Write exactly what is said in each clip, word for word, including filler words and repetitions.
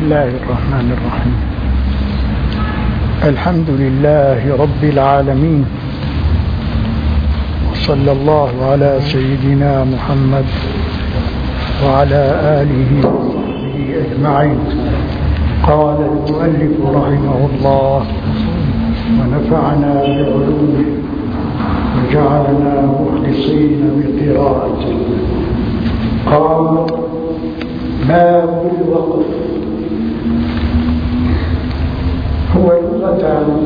الله الرحمن الرحيم. الحمد لله رب العالمين، وصلى الله على سيدنا محمد وعلى آله وصحبه أجمعين. قال المؤلف رحمه الله: ونفعنا بعلومه وجعلنا مخلصين بقراءته. قال: باب الوقف. هو لغة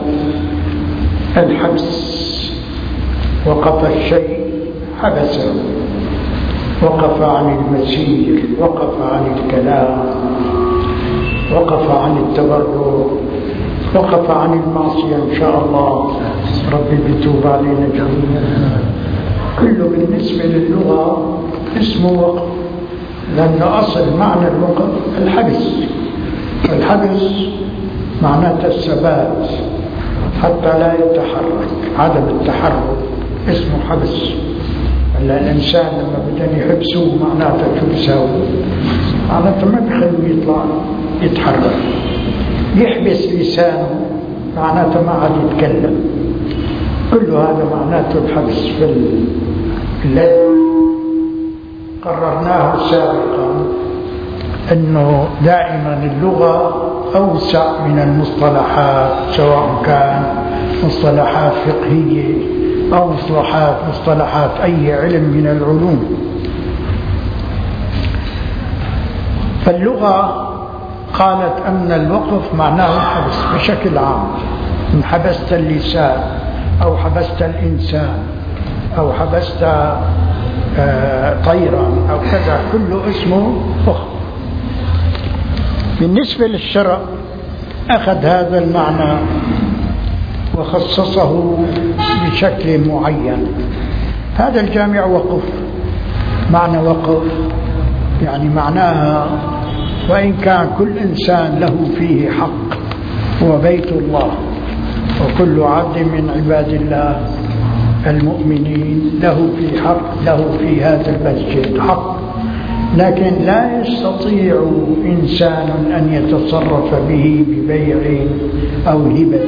الحبس، وقف الشيء حبسه، وقف عن المسير، وقف عن الكلام، وقف عن التبرع، وقف عن المعصية. إن شاء الله ربي بيتوب علينا جميعا. كله بالنسبة للغة اسمه وقف، لأن أصل معنى الوقف الحبس. الحبس معناته الثبات حتى لا يتحرك، عدم التحرك اسمه حبس. الإنسان لما بدهم يحبسوه معناته شو بيساوي؟ معناته ما بيخلوه يطلع يتحرك. يحبس لسانه معناته ما عاد يتكلم. كل هذا معناته الحبس. في الذي قررناه سابقا أنه دائما اللغة أوسع من المصطلحات، سواء كان مصطلحات فقهية أو مصطلحات مصطلحات أي علم من العلوم. فاللغة قالت أن الوقف معناه الحبس بشكل عام. إن حبست اللسان أو حبست الإنسان أو حبست طيرا أو كذا، كله اسمه وقف. بالنسبة للشرع أخذ هذا المعنى وخصصه بشكل معين. هذا الجامع وقف. معنى وقف يعني معناها وإن كان كل إنسان له فيه حق، هو بيت الله، وكل عبد من عباد الله المؤمنين له في حق، له في هذا المسجد حق، لكن لا يستطيع إنسان أن يتصرف به ببيع أو هبة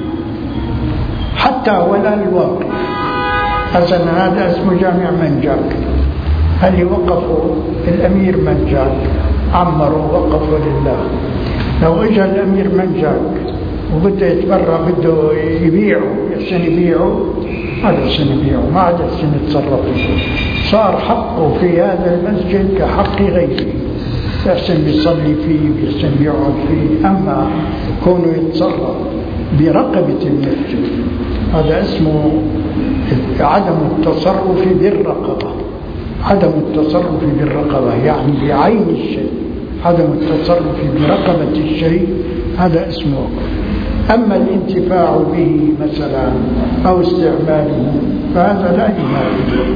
حتى ولا الوقف. حسنا هذا اسمه جامع منجاك. هل يوقفوا الأمير منجاك؟ عمروا وقفوا لله. لو اجى الأمير منجاك وبده يتبرع، بده يبيعه، يحسن يبيعه، هذا يحسن يبيعه، ما عاد يحسن يتصرف. صار حقه في هذا المسجد كحق غيره، يحسن بيصلي فيه، بيحسن يقعد فيه. أما كونه يتصرف برقبة المسجد، هذا اسمه عدم التصرف بالرقبة. عدم التصرف بالرقبة يعني بعين الشيء، عدم التصرف برقبة الشيء، هذا اسمه وقف. أما الانتفاع به مثلا أو استعماله فهذا لا ينافي.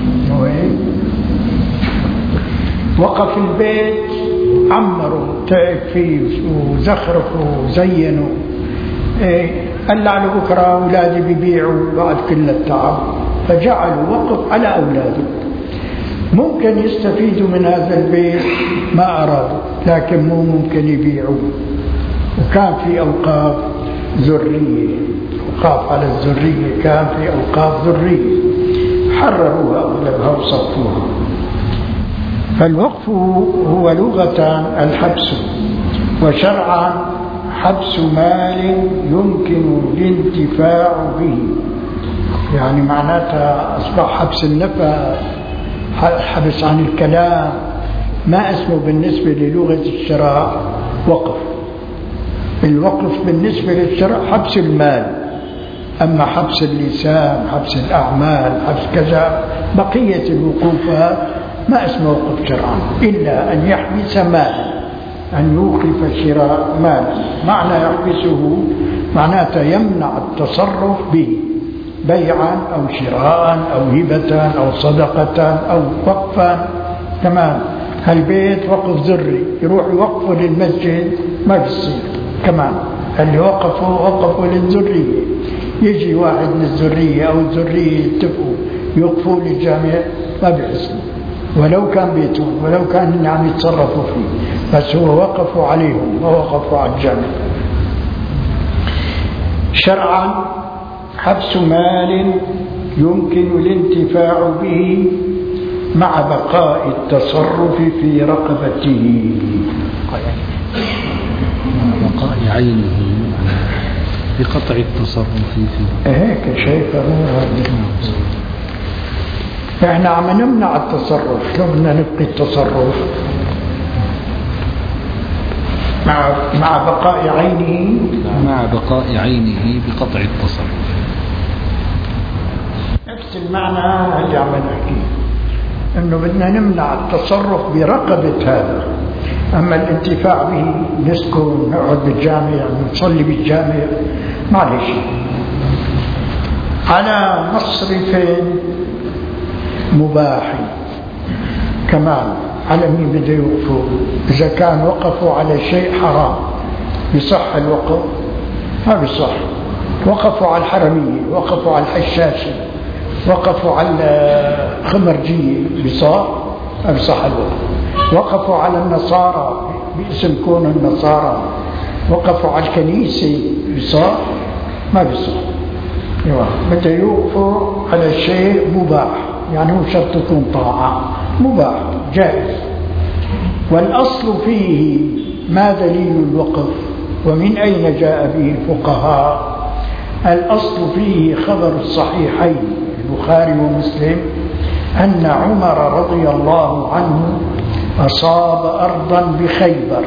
وقف البيت، عمروا تعب فيه وزخرفوا وزينوا، قال له بكرة أولادي بيبيعوا بعد كل التعب، فجعلوا وقف على أولاده. ممكن يستفيدوا من هذا البيت ما أرادوا، لكن مو ممكن يبيعوا. وكان في أوقاف ذرية، أوقاف على الذرية، كان في أوقاف ذرية حرروها أغلبها وصفوها. فالوقف هو لغة الحبس، وشرعا حبس مال يمكن الانتفاع به. يعني معناتها أصبح حبس النفس، حبس عن الكلام، ما اسمه بالنسبة للغة الشرع وقف. الوقف بالنسبة للشرع حبس المال. أما حبس اللسان، حبس الأعمال، حبس كذا، بقية الوقوفات ما اسمه وقف شرعا، إلا أن يحبس مالا، أن يوقف شراء مال. معنى يحبسه معناته يمنع التصرف به، بيعا أو شراء أو هبة أو صدقة أو وقفا. تمام. هالبيت وقف ذري، يروح يوقفه للمسجد ما بيصير. كمان اللي وقفوا وقفوا للذرية، يجي واحد من الذرية أو الذرية يتفقوا يوقفوا للجامع ما بيحسن. ولو كان بيتهم، ولو كان عم يتصرفوا فيه، بس هو وقفوا عليهم ووقفوا على الجامع. شرعا حبس مال يمكن الانتفاع به مع بقاء التصرف في رقبته، مع بقاء عينه بقطع التصرف فيه. هيك شايفه. احنا عم نمنع التصرف، شو بدنا نبقي التصرف مع مع بقاء عينه مع بقاء عينه بقطع التصرف. نفس المعنى اللي عم نحكيه، انه بدنا نمنع التصرف برقبة هذا. اما الانتفاع به نسكن، نقعد بالجامع، نصلي بالجامع، معلش. على مصرف مباح كمان، على مين بده يوقفوا؟ إذا كان وقفوا على شيء حرام بصح الوقف؟ ما بصح. وقفوا على الحرمية، وقفوا على الحشاشة، وقفوا على الخمرجية، بصح؟ ما بصح الوقف. وقفوا على النصارى باسم كون النصارى، وقفوا على الكنيسة، بصح؟ ما بصح. بده يوقفوا على شيء مباح، يعني مو شرط تكون طاعة، مباح جائز. والأصل فيه ما دليل الوقف ومن أين جاء به الفقهاء؟ الأصل فيه خبر الصحيحين البخاري ومسلم أن عمر رضي الله عنه أصاب أرضا بخيبر،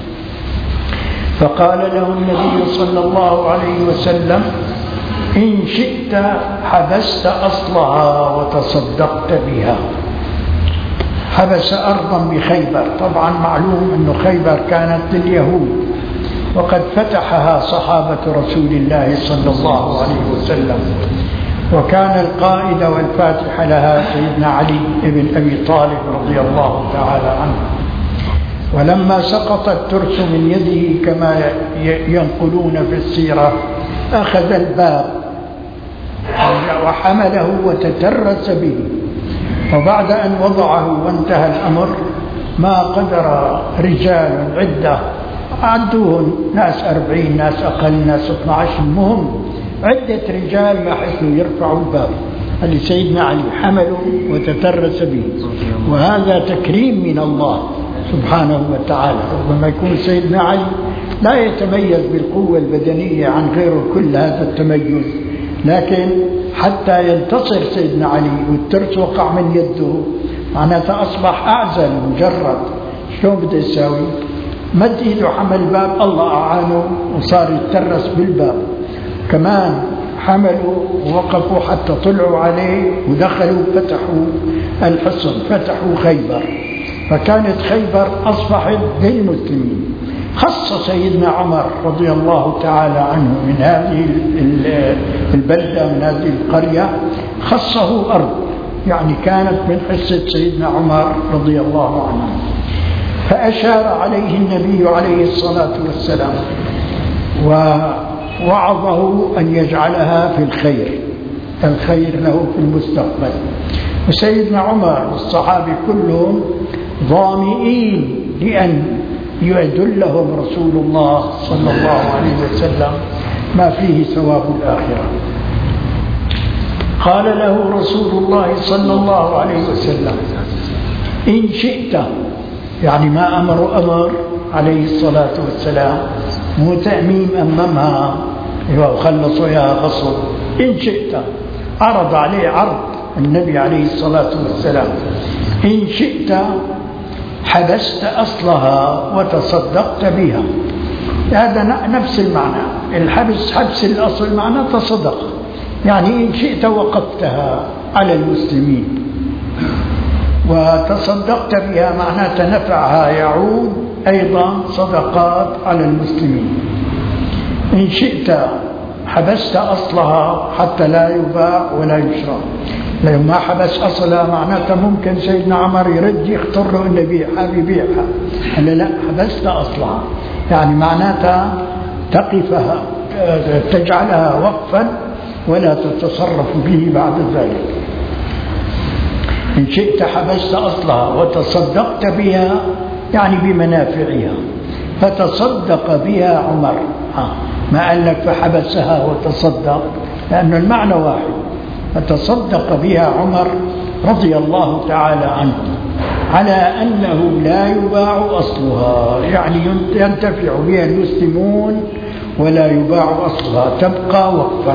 فقال له النبي صلى الله عليه وسلم: إن شئت حبست أصلها وتصدقت بها. حبس أرضا بخيبر، طبعا معلوم أن خيبر كانت لليهود، وقد فتحها صحابة رسول الله صلى الله عليه وسلم، وكان القائد والفاتح لها سيدنا علي بن أبي طالب رضي الله تعالى عنه. ولما سقط الترس من يده كما ينقلون في السيرة، أخذ الباب وحمله وتترس به، وبعد أن وضعه وانتهى الأمر ما قدر رجال عدة عدوهم، ناس أربعين، ناس أقل، ناس اثنى عشر، المهم عدة رجال ما حسنوا يرفعوا الباب اللي سيدنا علي حمله وتترس به. وهذا تكريم من الله سبحانه وتعالى. ربما يكون سيدنا علي لا يتميز بالقوة البدنية عن غيره كل هذا التميز، لكن حتى ينتصر سيدنا علي والترس وقع من يده، معناته أصبح أعزل مجرد. شلون بده يساوي؟ مد إيده حمل الباب، الله أعانه وصار يترس بالباب. كمان حملوا ووقفوا حتى طلعوا عليه ودخلوا فتحوا الحصن، فتحوا خيبر، فكانت خيبر أصبحت للمسلمين. خص سيدنا عمر رضي الله تعالى عنه من هذه البلدة، من هذه القرية، خصه أرض، يعني كانت من حصة سيدنا عمر رضي الله عنه. فأشار عليه النبي عليه الصلاة والسلام ووعظه أن يجعلها في الخير، الخير له في المستقبل. وسيدنا عمر والصحابة كلهم ظامئين لأن يدلهم رسول الله صلى الله عليه وسلم ما فيه ثواب الآخرة. قال له رسول الله صلى الله عليه وسلم: إن شئت، يعني ما أمر أمر عليه الصلاة والسلام، مو تأميم أممها وخلصوا يا غصب. إن شئت، عرض عليه عرض النبي عليه الصلاة والسلام: إن شئت حبست أصلها وتصدقت بها. هذا نفس المعنى، الحبس حبس الأصل معنى تصدق، يعني إن شئت وقفتها على المسلمين وتصدقت بها، معناته نفعها يعود أيضا صدقات على المسلمين. إن شئت حبست أصلها حتى لا يباع ولا يشرى. لو ما حبس أصلها معناته ممكن سيدنا عمر يرد يختار له إنه يبيعها بيبيعها، قال لا، حبست أصلها يعني معناتها تقفها، تجعلها وقفا ولا تتصرف به بعد ذلك. إن شئت حبست أصلها وتصدقت بها يعني بمنافعها، فتصدق بها عمر. ما قال لك فحبسها وتصدق، لأن المعنى واحد. فتصدق بها عمر رضي الله تعالى عنه على أنه لا يباع أصلها، يعني ينتفع بها المسلمون ولا يباع أصلها، تبقى وقفا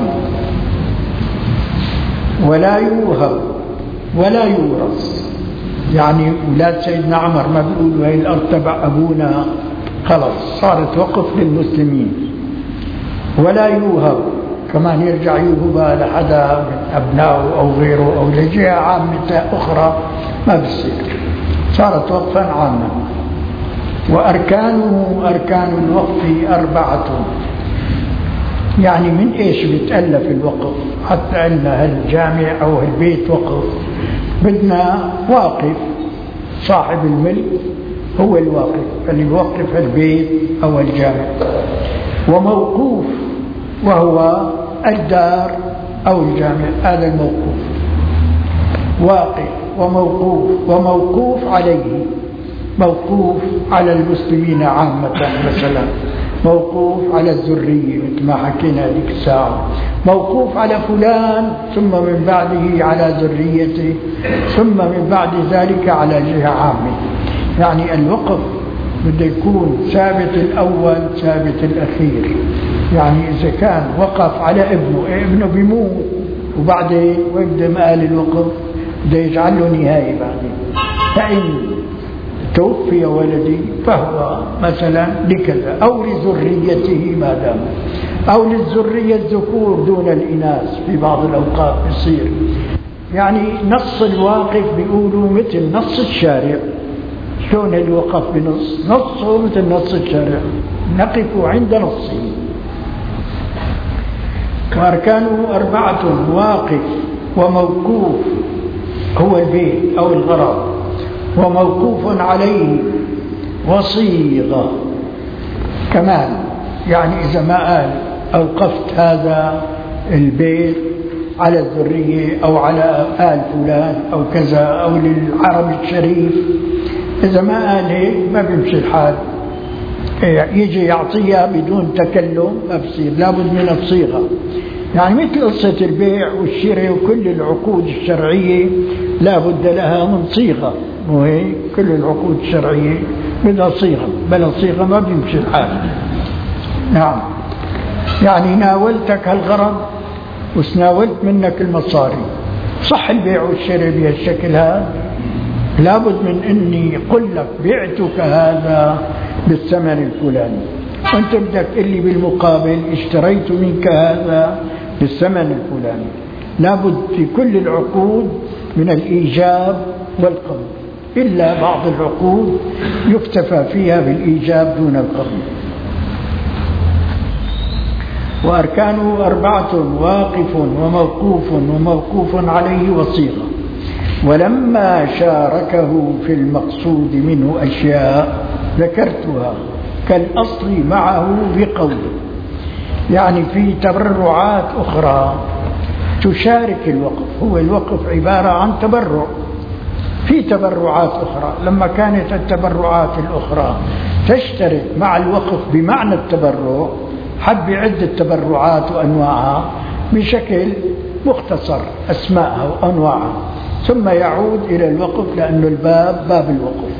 ولا يوهب ولا يورث. يعني أولاد سيدنا عمر ما بيقولوا هي الأرض تبع أبونا، خلاص صارت وقف للمسلمين. ولا يوهب كمان يرجع يوهبها لحدا من أبنائه أو غيره أو لجهة عامة أخرى، ما بصير، صارت وقفا عاما. وأركانه أركان الوقف أربعة. يعني من إيش بتألف الوقف؟ حتى أن هالجامع أو هالبيت وقف، بدنا واقف، صاحب الملك هو الواقف اللي بيوقف البيت أو الجامع. وموقوف وهو الدار أو الجامع، هذا الموقوف. واقف وموقوف. وموقوف عليه، موقوف على المسلمين عامة، مثلا موقوف على الذرية مثل ما حكينا ذيك الساعة، موقوف على فلان ثم من بعده على ذريته، ثم من بعد ذلك على جهة عامة. يعني الوقف بده يكون ثابت الأول ثابت الأخير. يعني إذا كان وقف على ابنه، ابنه بيموت وبعدين ويبدأ مآل الوقف بده يجعل له نهاية بعدين. فإن توفي ولدي فهو مثلا لكذا أو لذريته ما دام، أو للذرية الذكور دون الإناث في بعض الأوقات يصير. يعني نص الواقف بيقولوا مثل نص الشارع. شلون اللي وقف بنص؟ نصه مثل نص الشارع، نقف عند نصه. وأركانه أربعة: واقف وموقوف هو البيت أو الغرض، وموقوف عليه، وصيغة كمان. يعني إذا ما قال أوقفت هذا البيت على الذرية أو على آل فلان أو كذا أو للعرب الشريف، إذا ما قال هيك ما بيمشي الحال، يجي يعطيها بدون تكلم ما بصير، لابد من الصيغة. يعني مثل قصة البيع والشراء وكل العقود الشرعية لابد لها من صيغة، مو هيك؟ كل العقود الشرعية بدها صيغة، بلا صيغة ما بيمشي الحال. نعم. يعني ناولتك هالغرض وسناولت منك المصاري، صح البيع والشراء بهالشكل هذا؟ لابد من اني قل لك بعتك هذا بالثمن الفلاني، وانت بدك اللي بالمقابل اشتريت منك هذا بالثمن الفلاني. لابد في كل العقود من الإيجاب والقبول، إلا بعض العقود يكتفى فيها بالإيجاب دون القبول. وأركانه أربعة: واقف وموقوف وموقوف عليه وصيغة. ولما شاركه في المقصود منه أشياء ذكرتها كالأصل معه بقوله. يعني في تبرعات أخرى تشارك الوقف، هو الوقف عبارة عن تبرع، في تبرعات أخرى لما كانت التبرعات الأخرى تشترك مع الوقف بمعنى التبرع، حب يعد التبرعات وأنواعها بشكل مختصر، أسماءها وأنواعها، ثم يعود إلى الوقف لأن الباب باب الوقف.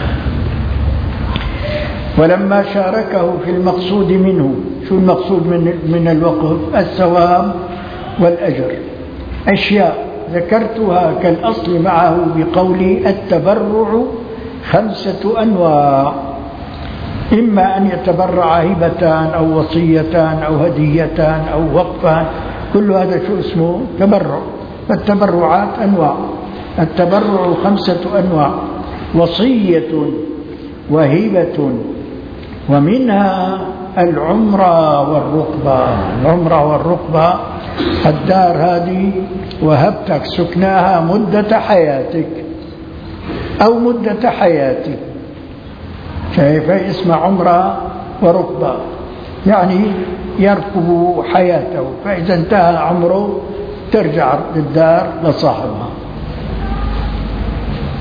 ولما شاركه في المقصود منه، شو المقصود من, من الوقف؟ الثواب والأجر. أشياء ذكرتها كالأصل معه بقولي: التبرع خمسة أنواع، إما أن يتبرع هبتان أو وصيتان أو هديتان أو وقفان، كل هذا شو اسمه؟ تبرع. فالتبرعات أنواع، التبرع خمسة أنواع: وصية وهبة، ومنها العمرة والرقبة. العمرة والرقبة الدار هذه وهبتك سكناها مدة حياتك أو مدة حياتك، كيف اسمها عمرة ورقبة؟ يعني يركب حياته، فإذا انتهى عمره ترجع الدار لصاحبها.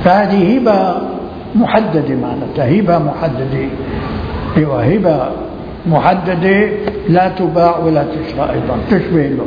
فهذه هبة محددة معناتها هبة محددة، أيوة هبة محددة لا تباع ولا تشرى أيضا تشبه له.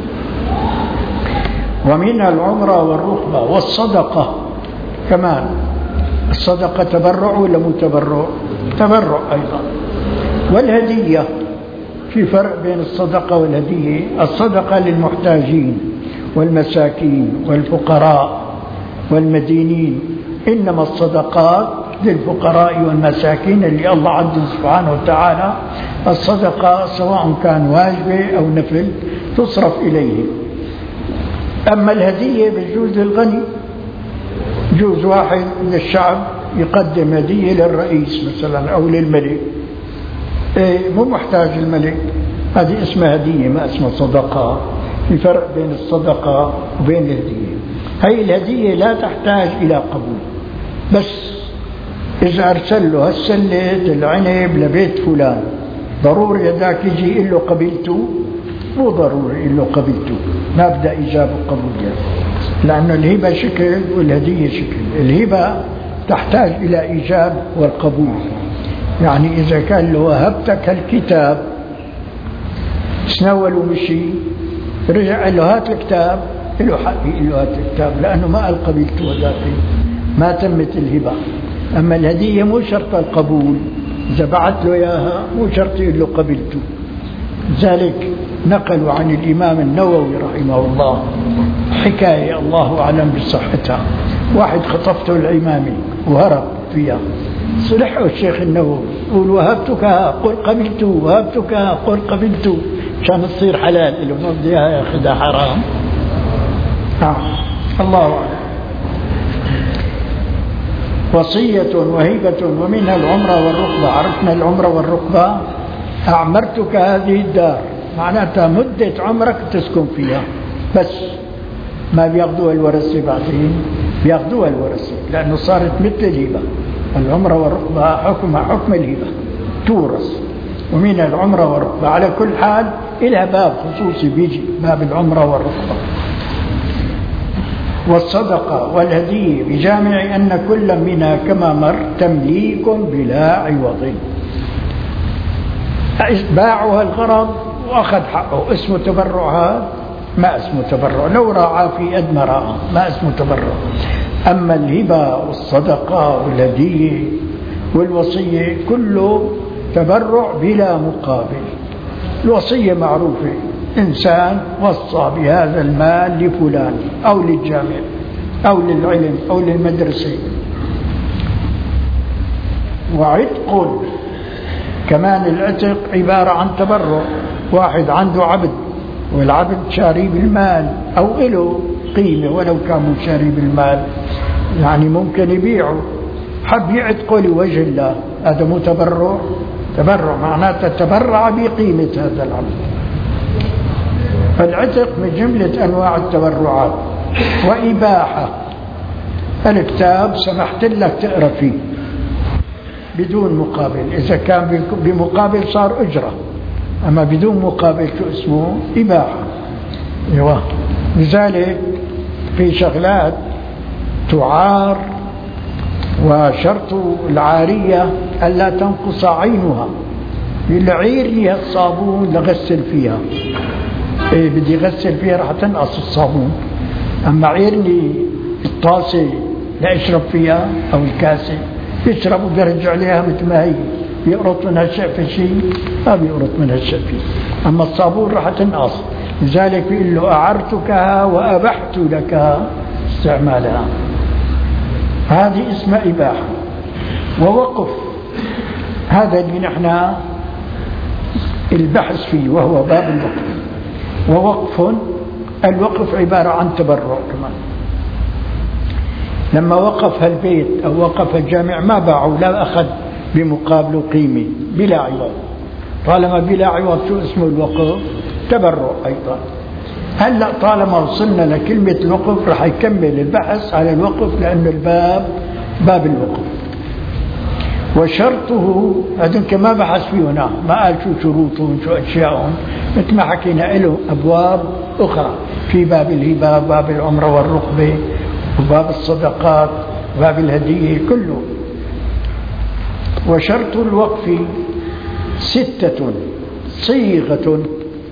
ومن العمرة والركبة والصدقة كمان. الصدقة تبرع ولا متبرع؟ تبرع أيضا. والهدية، في فرق بين الصدقة والهدية. الصدقة للمحتاجين والمساكين والفقراء والمدينين، إنما الصدقات للفقراء والمساكين اللي الله عز سبحانه وتعالى الصدقة سواء كان واجبة أو نفل تصرف إليه. أما الهدية بجوز للغني، جوز واحد من الشعب يقدم هدية للرئيس مثلا أو للملك، إيه مو محتاج الملك، هذه اسمها هدية ما اسمها صدقة. في فرق بين الصدقة وبين الهدية. هاي الهدية لا تحتاج إلى قبول، بس إذا أرسل له هالسلة العنب لبيت فلان ضروري يداك يجي يقول له قبلته؟ مو ضروري يقول له قبلته، ما بدأ إجابة قبول يعني. لأن الهبة شكل والهدية شكل. الهبة تحتاج إلى إيجاب والقبول، يعني إذا كان له وهبتك الكتاب سنول ومشي رجع قال له هات الكتاب، له حق يقول له هات الكتاب لأنه ما قال قبلته وذاته، ما تمت الهبة. أما الهدية مو شرط القبول، إذا بعت له إياها مو شرط يقول له قبلته. ذلك نقلوا عن الإمام النووي رحمه الله حكاية الله أعلم بصحتها. واحد خطفته الإمامي وهرب فيها، صلحه الشيخ النووي يقول وهبتك قل قبلت، وهبتك قل قبلت، عشان تصير حلال اللي ما بدي اياها ياخذها حرام. آه. الله أعلم. وصية وهبة ومنها العمرة والركبة. عرفنا العمرة والركبة. أعمرتك هذه الدار معناتها مدة عمرك تسكن فيها، بس ما بياخذوها الورثة بعدين، بياخذوها الورثة لأنه صارت مثل الهبة. العمرة والركبة حكمها حكم الهبة تورث. ومن العمرة والركبة على كل حال إلى باب خصوصي بيجي باب العمرة والركبة. والصدقة والهدية بجامع أن كل منها كما مر تمليك بلا عوض، باعها الغرض وأخذ حقه، اسمه تبرع. هذا ما اسمه تبرع، لو راعى في أد ما راعى ما اسمه تبرع. أما الهبة والصدقة والهدية والوصية كله تبرع بلا مقابل. الوصية معروفة، إنسان وصى بهذا المال لفلان أو للجامع أو للعلم أو للمدرسة. وعتق كمان، العتق عبارة عن تبرع. واحد عنده عبد والعبد شاري بالمال أو له قيمة ولو كان شاري بالمال، يعني ممكن يبيعه، حب يعتقه لوجه الله، هذا مو تبرع؟ تبرع معناته تبرع بقيمة هذا العبد. فالعتق من جملة أنواع التبرعات. وإباحة، الكتاب سمحت لك تقرأ فيه بدون مقابل، إذا كان بمقابل صار أجرة، أما بدون مقابل شو اسمه؟ إباحة. أيوة. لذلك في شغلات تعار، وشرط العارية ألا تنقص عينها. العير لها الصابون لغسل فيها، إيه بدي غسل فيها رح تنقص الصابون. أما عيرني الطاسة لأشرب فيها أو الكاسة يشرب وبيرجع عليها مثل ما هي، يقرط منها الشقفة شيء ما بيقرط منها الشقفة، أما الصابون رح تنقص. لذلك بيقول له أعرتكها وأبحت لك استعمالها، هذه اسمها إباحة. ووقف، هذا اللي نحن البحث فيه وهو باب الوقف. ووقف، الوقف عبارة عن تبرع كمان. لما وقف هالبيت أو وقف الجامع ما باعوا، لا أخذ بمقابله قيمة، بلا عوض. طالما بلا عوض شو اسمه الوقف؟ تبرع أيضا. هلأ طالما وصلنا لكلمة الوقف رح يكمل البحث على الوقف، لأن الباب باب الوقف. وشرطه هذا ما بحث فيه هنا، ما قال شو شروطهم شو أشياءهم، مثل ما حكينا له أبواب أخرى في باب الهبة، باب العمرة والركبة، وباب الصدقات باب الهدية كله. وشرط الوقف ستة صيغة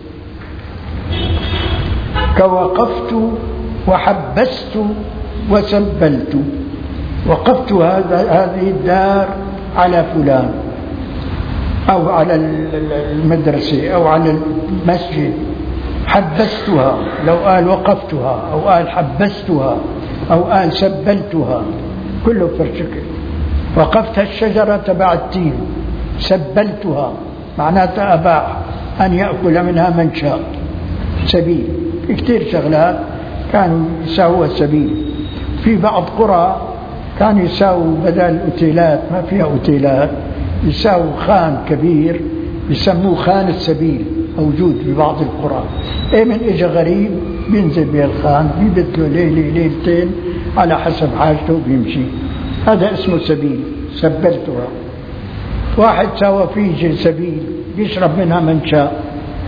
كوقفت وحبست وسبلت. وقفت هذا هذه الدار على فلان أو على المدرسة أو على المسجد. حبستها لو قال وقفتها أو قال حبستها أو قال سبلتها كله فرشكل. وقفت الشجرة تبع التين سبلتها معناتها أباح أن يأكل منها من شاء. سبيل كثير شغلات كانوا يساووا السبيل. في بعض قرى كانوا يساووا بدل الأوتيلات ما فيها أوتيلات يساووا خان كبير يسموه خان السبيل موجود في بعض القرى. ايه من اجى غريب بينزل به الخان بيبت له ليلة ليلتين على حسب حاجته بيمشي. هذا اسمه سبيل. سبلتها. واحد سوى فيه سبيل بيشرب منها من شاء.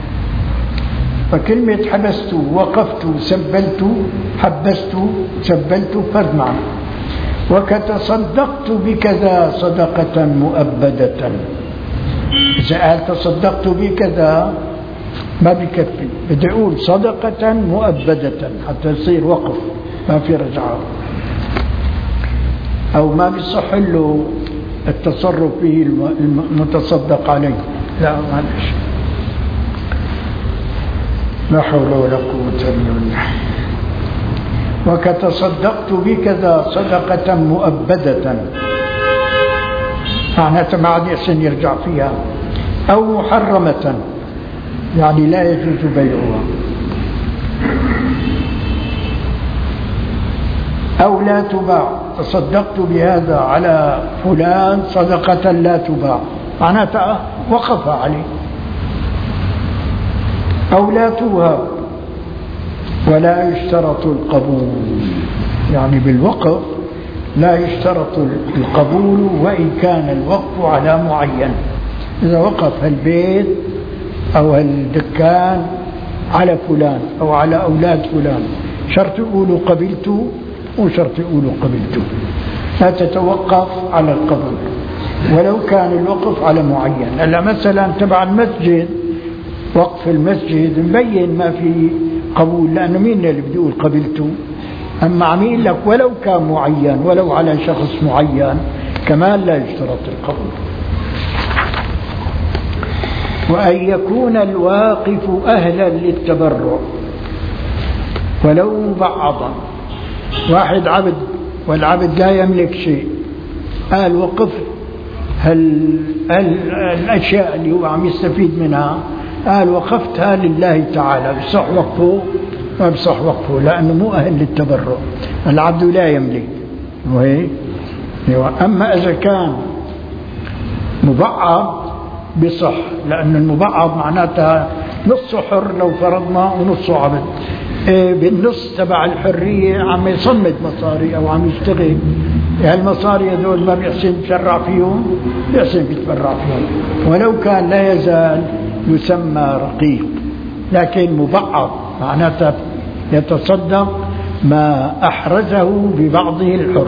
فكلمة حبست وقفت سبلت حبست سبلت فرد معنى. وكتصدقت بكذا صدقة مؤبدة. إذا قال تصدقت بكذا ما بكفي بدي أقول صدقة مؤبدة حتى يصير وقف ما في رجعة أو ما بيصح له التصرف فيه المتصدق عليه. لا معلش لا حول ولا قوة إلا بالله. وكتصدقت بكذا صدقة مؤبدة معناتها ما عاد يحسن يرجع فيها. أو محرمة يعني لا يجوز بيعها. أو لا تباع. تصدقت بهذا على فلان صدقة لا تباع معناتها وقف عليه. أو لا توهب. ولا يشترط القبول يعني بالوقف لا يشترط القبول وإن كان الوقف على معين. إذا وقف البيت أو الدكان على فلان أو على أولاد فلان شرط يقولوا قبلت وشرط يقولوا قبلت. لا تتوقف على القبول ولو كان الوقف على معين. هلا مثلا تبع المسجد وقف المسجد مبين ما في قبول لأنه مين اللي بده يقول قبلته. أما عميل لك ولو كان معين ولو على شخص معين كمان لا يشترط القبول. وأن يكون الواقف أهلا للتبرع ولو مبعضا. واحد عبد والعبد لا يملك شيء قال وقف هل الأشياء اللي هو عم يستفيد منها قال وقفتها لله تعالى بصح وقفه ما بصح وقفه لأنه مو أهل للتبرع. العبد لا يملك. أما إذا كان مبعض بصح لأن المبعض معناتها نصه حر لو فرضنا ونصه عبد. إيه بالنص تبع الحرية عم يصمد مصاري أو عم يشتغل. هالمصاري هذول ما بيحسن يتبرع فيهم بيحسن يتبرع فيهم ولو كان لا يزال يسمى رقيق. لكن مبعض معناتها يتصدق ما أحرزه ببعضه الحر.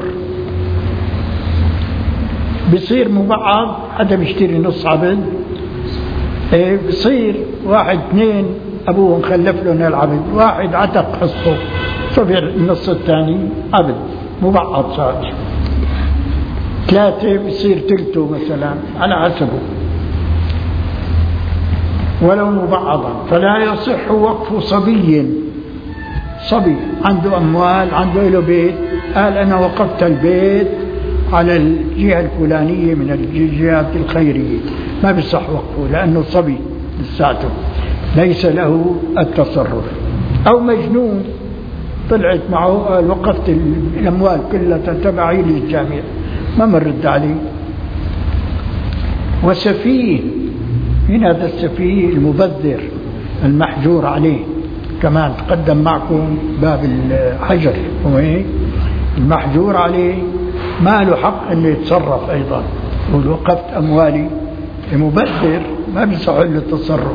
بصير مبعض حدا بيشتري نص عبد. إيه بصير واحد اثنين أبوهم خلف لهم العبد واحد عتق حصته صفر النص الثاني عبد مبعض صار. ثلاثة بصير تلته مثلا على حسبه ولو مبعضا. فلا يصح وقف صبي. صبي عنده أموال عنده له بيت قال أنا وقفت البيت على الجهة الفلانية من الجهات الخيرية ما بيصح وقفه لأنه صبي لساته ليس له التصرف. أو مجنون طلعت معه قال وقفت الأموال كلها تبعي للجامع ما مرد عليه. وسفيه من هذا السفيه المبذر المحجور عليه كمان تقدم معكم باب الحجر المحجور عليه ما له حق انه يتصرف ايضا. ووقفت اموالي مبذر ما بيصح له التصرف.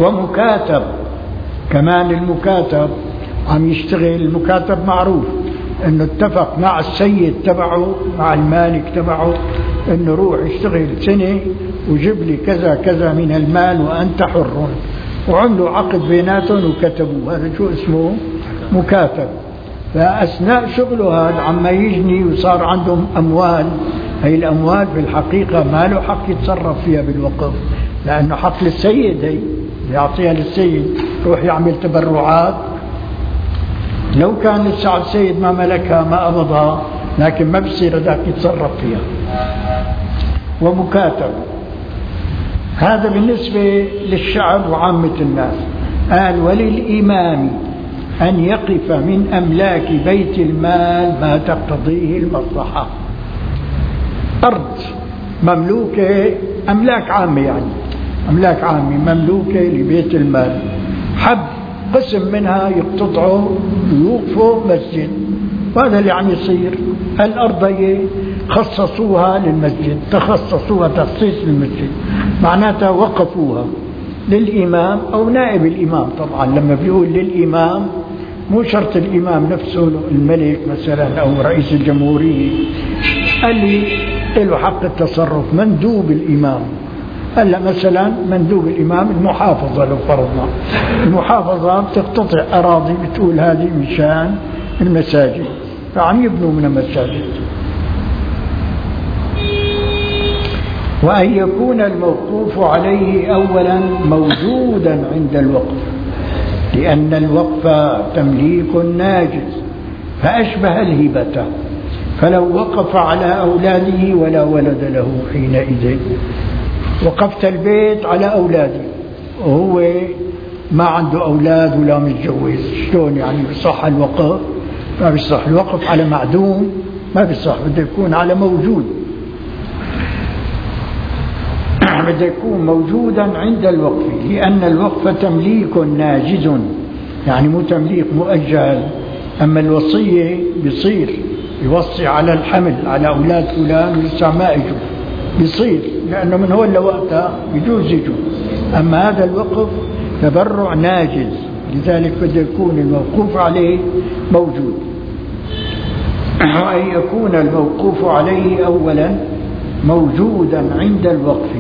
ومكاتب كمان المكاتب عم يشتغل المكاتب معروف أنه اتفق مع السيد تبعه مع المالك تبعه أنه روح اشتغل سنة وجيب لي كذا كذا من المال وأنت حر، وعملوا عقد بيناتهم وكتبوا. هذا شو اسمه؟ مكاتب. فأثناء شغله هذا عما يجني وصار عندهم أموال، هي الأموال في الحقيقة ما له حق يتصرف فيها بالوقف، لأنه حق للسيد، هي يعطيها للسيد روح يعمل تبرعات. لو كان لسه السيد ما ملكها ما قبضها، لكن ما بصير ذاك يتصرف فيها. ومكاتب هذا بالنسبة للشعب وعامة الناس. قال وللإمام أن يقف من أملاك بيت المال ما تقتضيه المصلحة. أرض مملوكة، أملاك عامة يعني أملاك عامة مملوكة لبيت المال، حب قسم منها يقتطعوا ويوقفوا مسجد، وهذا اللي عم يصير. الأرض هي خصصوها للمسجد، تخصصوها تخصيص للمسجد، معناتها وقفوها للإمام أو نائب الإمام. طبعا لما بيقول للإمام مو شرط الإمام نفسه، الملك مثلا أو رئيس الجمهورية اللي له حق التصرف، مندوب الإمام. هلا مثلا مندوب الإمام المحافظة، لو فرضنا المحافظة بتقتطع أراضي بتقول هذه مشان المساجد، فعم يبنوا من المساجد. وأن يكون الموقوف عليه أولا موجودا عند الوقف، لأن الوقف تمليك ناجز فأشبه الهبة، فلو وقف على أولاده ولا ولد له حينئذ. وقفت البيت على أولاده وهو ما عنده أولاد ولا متجوز، شلون يعني بصح الوقف؟ ما بصح. الوقف على معدوم ما بصح، بده يكون على موجود، بده يكون موجودا عند الوقف، لأن الوقف تمليك ناجز، يعني مو تمليك مؤجل. أما الوصية بيصير يوصي على الحمل على أولاد فلان ولسه ما اجوا، بيصير لأنه من هو لوقتها يجوز يجوا. أما هذا الوقف تبرع ناجز، لذلك بده يكون الموقوف عليه موجود. وأن يكون الموقوف عليه أولا موجودا عند الوقف،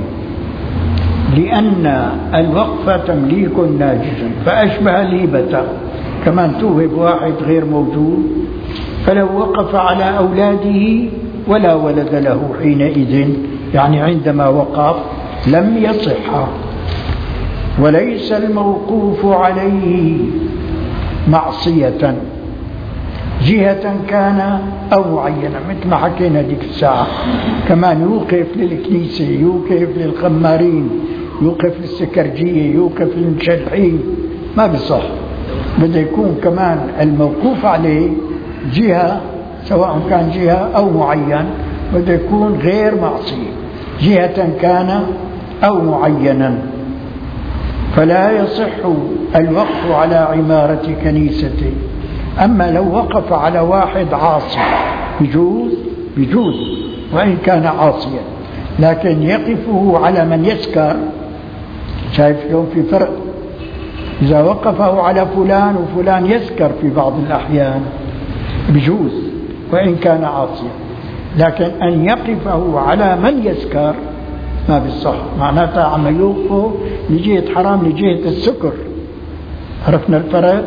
لأن الوقف تمليك ناجز فأشبه الهبة، كمان توهب واحد غير موجود، فلو وقف على أولاده ولا ولد له حينئذ، يعني عندما وقف لم يصح. وليس الموقوف عليه معصية جهة كان أو معينة، مثل ما حكينا ديك الساعة. كمان يوقف للكنيسة، يوقف للخمارين، يوقف للسكرجية، يوقف للمشلحين، ما بصح. بده يكون كمان الموقوف عليه جهة، سواء كان جهة أو معين، بده يكون غير معصية، جهة كان أو معينا. فلا يصح الوقف على عمارة كنيسته. أما لو وقف على واحد عاصي يجوز يجوز وإن كان عاصيا، لكن يقفه على من يسكر، شايف لهم في فرق. إذا وقفه على فلان وفلان يسكر في بعض الأحيان بجوز وإن كان عاصيا، لكن أن يقفه على من يسكر ما بالصح، معناتها عم يوقفه لجهة حرام لجهة السكر. عرفنا الفرق؟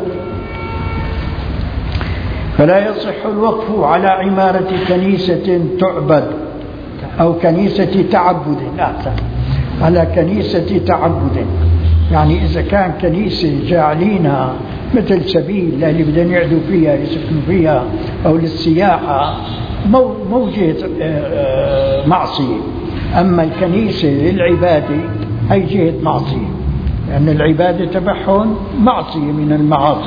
فلا يصح الوقف على عمارة كنيسة تعبد أو كنيسة تعبد، أحسن، على كنيسة تعبد، يعني إذا كان كنيسة جاعلينها مثل سبيل اللي بدهم يعدوا فيها يسكنوا فيها أو للسياحة، مو جهة معصية. أما الكنيسة للعبادة هي جهة معصية، لأن يعني العبادة تبعهم معصية من المعاصي.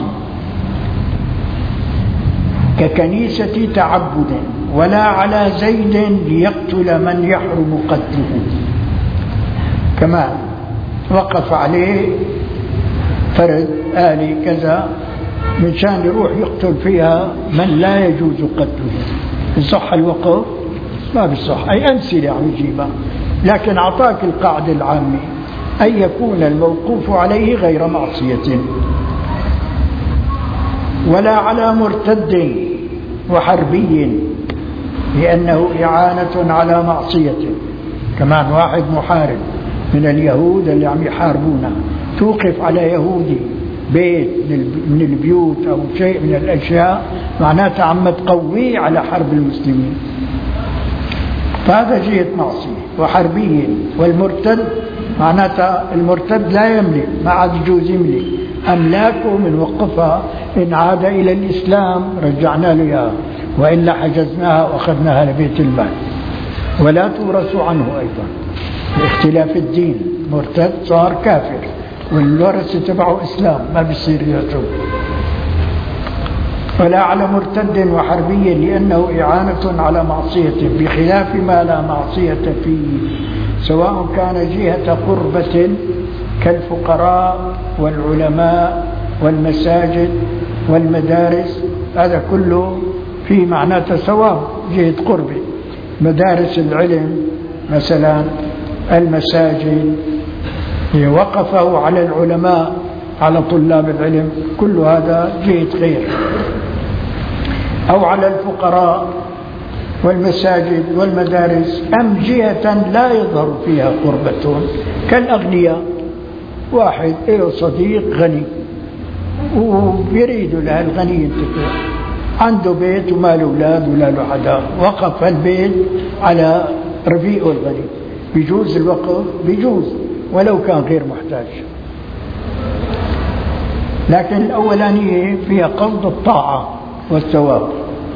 ككنيسة تعبد ولا على زيد ليقتل من يحرم قتله، كمان وقف عليه فرد آلي كذا مشان يروح يقتل فيها من لا يجوز قتله، يصح الوقف؟ ما بيصح. أي أمثلة عم يجيبها، لكن أعطاك القاعدة العامة أن يكون الموقوف عليه غير معصية. ولا على مرتد وحربي لأنه إعانة على معصيته. كمان واحد محارب من اليهود اللي عم يحاربونا توقف على يهودي بيت من البيوت أو شيء من الأشياء معناتها عم تقويه على حرب المسلمين، فهذا جهة معصية. وحربي والمرتد معناتها المرتد لا يملك، ما عاد يجوز يملك أملاكه من وقفها، إن عاد إلى الإسلام رجعنا له إياها وإلا حجزناها وأخذناها لبيت المال، ولا تورث عنه أيضا باختلاف الدين. مرتد صار كافر والورثة تبعه إسلام، ما بيصير يرثه. ولا على مرتد وحربي لأنه إعانة على معصية بخلاف ما لا معصية فيه، سواء كان جهة قربة كالفقراء والعلماء والمساجد والمدارس، هذا كله فيه معناته ثواب جهة قربة. مدارس العلم مثلا، المساجد، وقفه على العلماء على طلاب العلم، كل هذا جهة خير. أو على الفقراء والمساجد والمدارس، أم جهة لا يظهر فيها قربة كالأغنياء، واحد له صديق غني وبيريد له الغني ينتفع، عنده بيت وما له أولاد ولا له حدا، وقف البيت على رفيقه الغني، بيجوز الوقف؟ بيجوز ولو كان غير محتاج. لكن الأولانية فيها قصد الطاعة والثواب،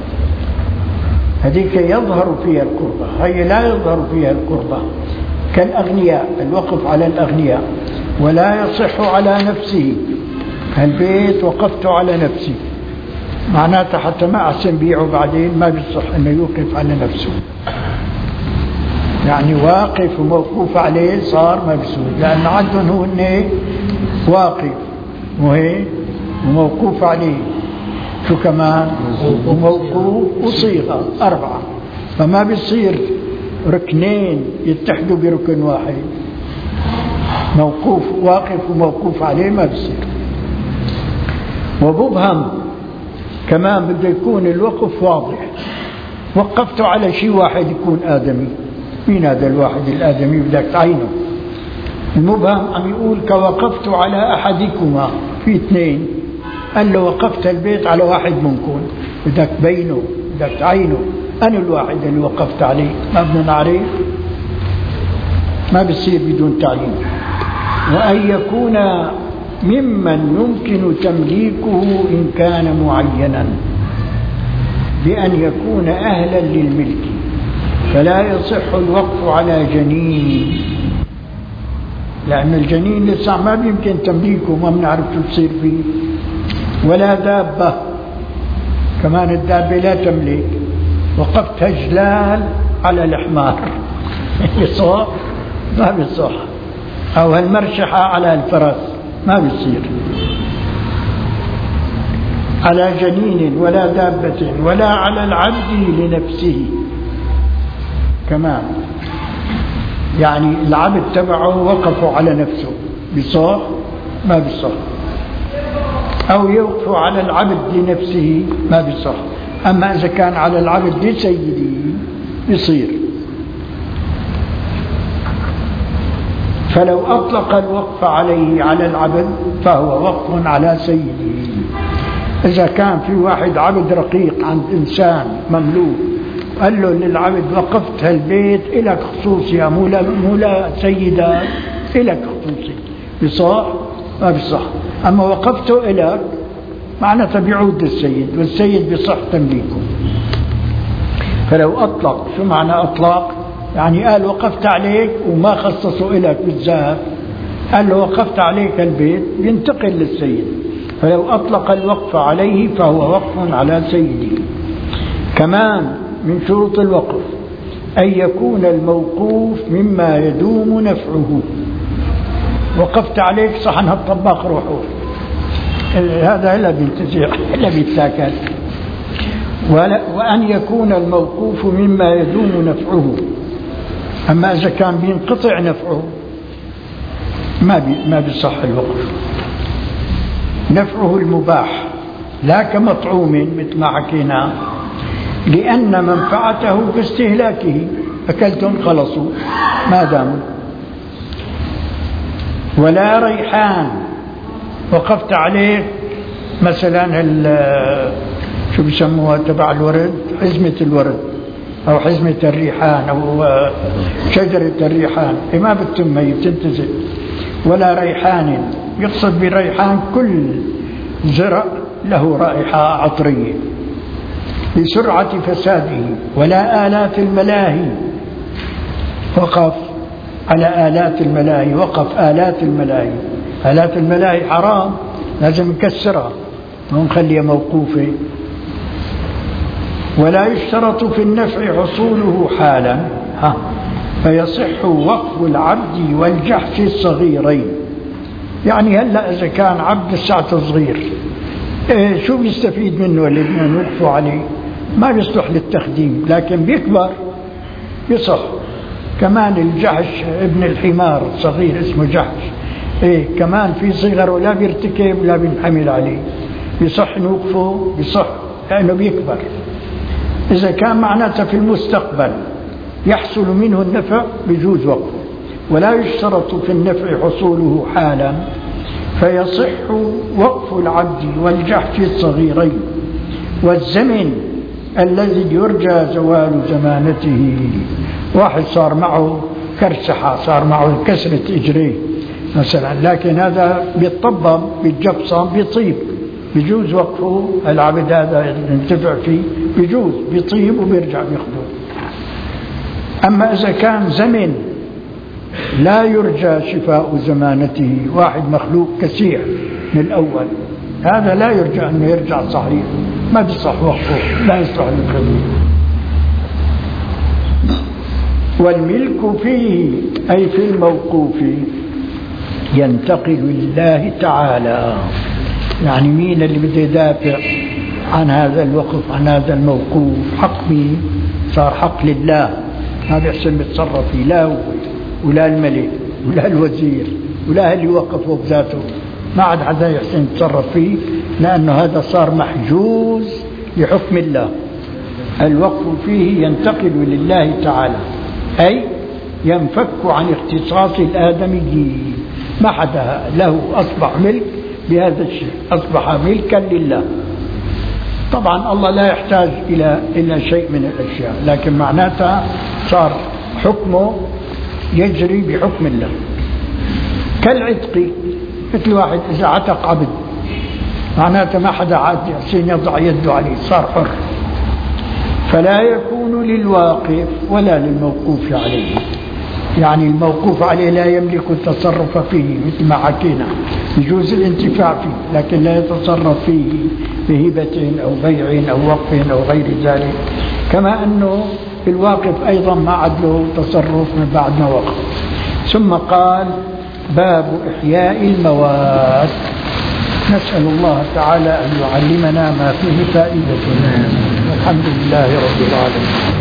هذيك يظهر فيها القربة، هي لا يظهر فيها القربة. كالأغنياء، الوقف على الأغنياء، ولا يصح على نفسه. البيت وقفت على نفسي معناته حتى ما أحسن بيعه بعدين، ما بيصح أنه يوقف على نفسه، يعني واقف وموقوف عليه صار ما بيسوي، لأن عندهم هو أنه واقف وهي وموقوف عليه، شو كمان وموقوف وصيغة أربعة، فما بيصير ركنين يتحدوا بركن واحد، موقوف واقف وموقوف عليه ما بيصير. ومبهم كمان بده يكون الوقف واضح، وقفت على شيء واحد يكون آدمي، مين هذا الواحد الآدمي بدك تعينه؟ المبهم عم يقول كوقفت على أحدكما، في اثنين، قال له وقفت البيت على واحد منكم، بدك بينه بدك تعينه، أنا الواحد اللي وقفت عليه، ما بدنا نعرف، ما بيصير بدون تعيين. وأن يكون ممن يمكن تمليكه إن كان معينا بأن يكون أهلا للملك، فلا يصح الوقف على جنين، لأن الجنين لسه ما بيمكن تمليكه، ما بنعرف شو بصير فيه. ولا دابة، كمان الدابة لا تملك، وقفت هجلال على الحمار يصح؟ ما بيصح. أو المرشحة على الفرس ما بيصير. على جنين ولا دابة ولا على العبد لنفسه كمان، يعني العبد تبعه وقفوا على نفسه، بصح؟ ما بصح. أو يوقفوا على العبد لنفسه ما بصح. أما إذا كان على العبد لسيده بيصير. فلو أطلق الوقف عليه على العبد فهو وقف على سيده. إذا كان في واحد عبد رقيق عند إنسان مملوك، قال له للعبد وقفت هالبيت إلك خصوصية، مو لا مو لا سيدة، إلك خصوصية، بصح؟ ما بصح. أما وقفته إلك معناته بيعود للسيد، والسيد بصح تمليكه. فلو أطلق، شو معنى أطلق؟ يعني قال وقفت عليك وما خصصوا إلك بالذات، قال له وقفت عليك البيت، ينتقل للسيد. فلو أطلق الوقف عليه فهو وقف على سيده. كمان من شروط الوقف أن يكون الموقوف مما يدوم نفعه. وقفت عليك صحن هالطباخ روحه، هذا إلا بينتزع إلا بيتاكل. وأن يكون الموقوف مما يدوم نفعه. أما إذا كان بينقطع نفعه ما بي ما بيصح الوقف. نفعه المباح لا كمطعوم مثل ما حكينا، لأن منفعته في استهلاكه، أكلتم خلصوا ما داموا. ولا ريحان وقفت عليه مثلا شو بيسموها تبع الورد، حزمة الورد أو حزمة الريحان أو شجرة الريحان، ما بتتم هي بتنتزع. ولا ريحان، يقصد بالريحان كل زرع له رائحة عطرية لسرعة فساده. ولا آلات الملاهي، وقف على آلات الملاهي، وقف آلات الملاهي. آلات الملاهي حرام، لازم نكسرها ونخليها موقوفة. ولا يشترط في النفع حصوله حالا، ها فيصح وقف العبد والجحش الصغيرين. يعني هلأ إذا كان عبد الساعة صغير، إيه شو بيستفيد منه اللي بدنا نوقفه عليه؟ ما بيصلح للتخديم، لكن بيكبر يصح. كمان الجحش ابن الحمار صغير اسمه جحش، إيه كمان في صغر ولا بيرتكب ولا بينحمل عليه، بيصح نوقفه، بيصح لأنه بيكبر. إذا كان معناته في المستقبل يحصل منه النفع بجوز وقفه. ولا يشترط في النفع حصوله حالا، فيصح وقف العبد والجحش الصغيرين. والزمن الذي يرجى زوال زمانته، واحد صار معه كرسحة، صار معه كسرة إجريه مثلا، لكن هذا بيتطبب بيتجبصم بيطيب، بيجوز وقفه. العبد هذا ينتفع فيه بيجوز، بيطيب وبيرجع بياخده. أما إذا كان زمن لا يرجى شفاء زمانته، واحد مخلوق كسيح من الأول، هذا لا يرجى أنه يرجع صحيح، ما بيصح وقفه، لا يصلح للخبير. والملك فيه أي في الموقوف ينتقل لله تعالى. يعني مين اللي بده يدافع عن هذا الوقف، عن هذا الموقوف؟ حق مين؟ صار حق لله، ما بيحسن يتصرف فيه لا هو ولا الملك ولا الوزير ولا اللي وقفه بذاته، ما عاد حدا يحسن يتصرف فيه، لأنه هذا صار محجوز لحكم الله. الوقف فيه ينتقل لله تعالى، أي ينفك عن اختصاص الآدميين، ما حدا له أصبح ملك بهذا الشيء، أصبح ملكا لله. طبعا الله لا يحتاج إلى إلى شيء من الأشياء، لكن معناتها صار حكمه يجري بحكم الله. كالعتق، مثل واحد إذا عتق عبد معناته ما حدا عاد يحسن يضع يده عليه، صار حر. فلا يكون للواقف ولا للموقوف عليه، يعني الموقوف عليه لا يملك التصرف فيه مثل ما حكينا، يجوز الانتفاع فيه لكن لا يتصرف فيه بهبة أو بيع أو وقف أو غير ذلك. كما أنه الواقف أيضا ما عاد له تصرف من بعد ما وقف. ثم قال باب إحياء المواد. نسأل الله تعالى أن يعلمنا ما فيه فائدة. الحمد لله رب العالمين.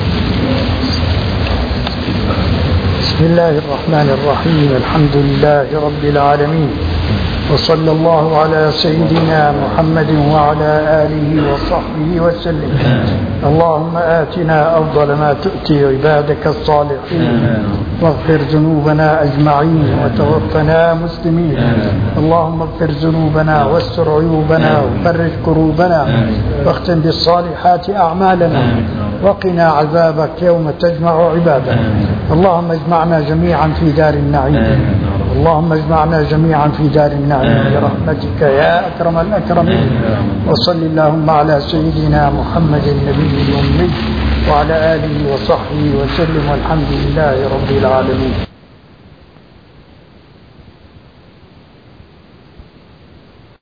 بسم الله الرحمن الرحيم. الحمد لله رب العالمين، وصلى الله على سيدنا محمد وعلى آله وصحبه وسلم. اللهم آتنا أفضل ما تؤتي عبادك الصالحين، واغفر ذنوبنا أجمعين وتوفنا مسلمين. اللهم اغفر ذنوبنا واستر عيوبنا وفرج كروبنا، واختم بالصالحات أعمالنا، وقنا عذابك يوم تجمع عبادك. اللهم اجمعنا جميعا في دار النعيم، اللهم اجمعنا جميعا في دار النعيم برحمتك يا أكرم الأكرمين. وصل اللهم على سيدنا محمد النبي الأمي وعلى آله وصحبه وسلم، والحمد لله رب العالمين.